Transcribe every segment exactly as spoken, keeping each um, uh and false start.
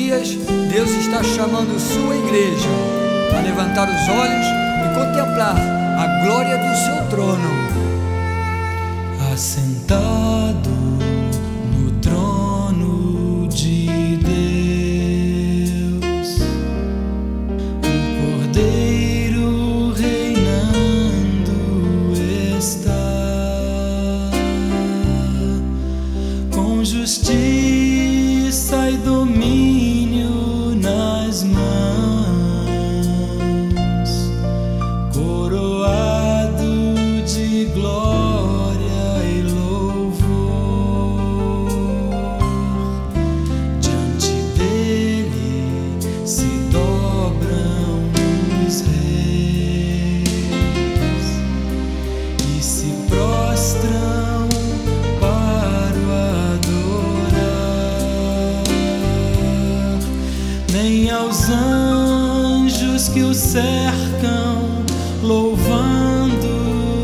dias, Deus está chamando sua igreja a levantar os olhos e contemplar a glória do seu trono. Assentado no trono de Deus, o Cordeiro reinando está, com justiça e domínio nas mãos, coroado de glória e louvor. Diante dele se dobram os reis e se prostram para o adorar. Nem aos anjos que o cercam louvando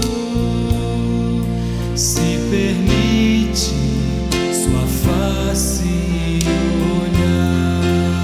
se permite sua face olhar.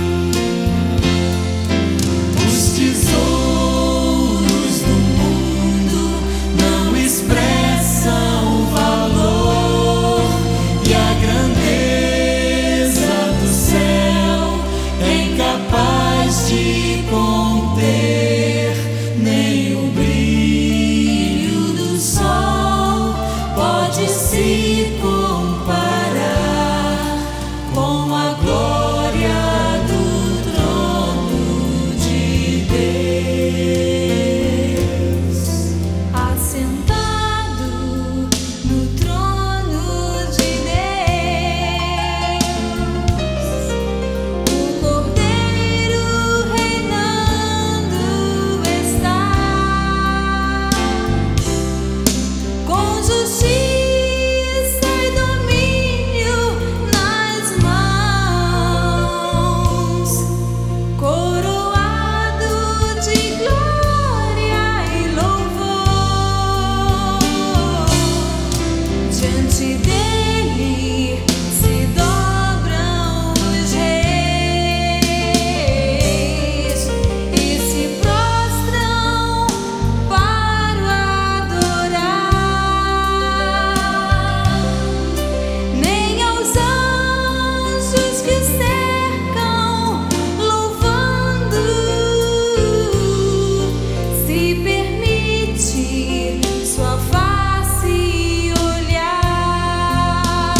Os tesouros do mundo não expressam o valor e a grandeza do céu é incapaz de conter, nem o brilho do sol pode se comparar com a glória do trono de Deus. Assentado no trono de Deus, o Cordeiro reinando está, com justiça e domínio nas mãos, coroado de glória e louvor. Diante dele se dobram os reis e se prostram para o adorar. Nem aos anjos que o cercam louvando se permite sua face olhar.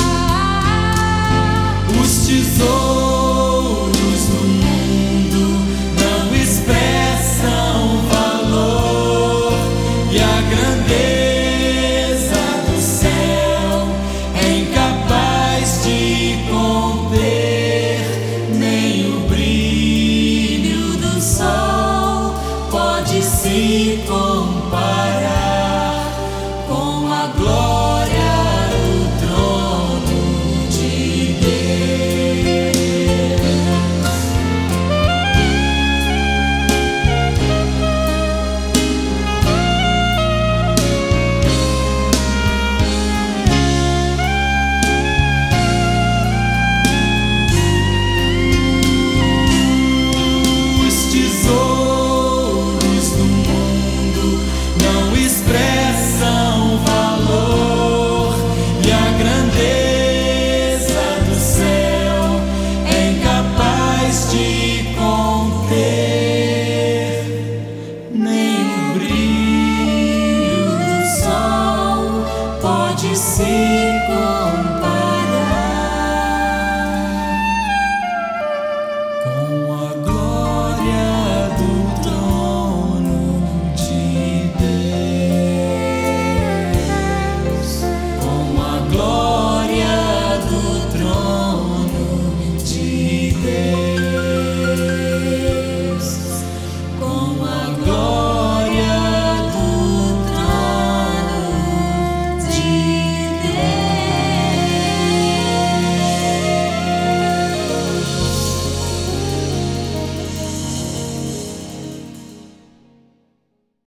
Os tesouros do mundo não expressam o valor e a grandeza do céu é incapaz de conter, nem o brilho do sol pode se comparar com a glória do trono de Deus. Os tesouros do mundo não expressam o valor e a grandeza do céu é incapaz de conter, nem o brilho do sol pode se comparar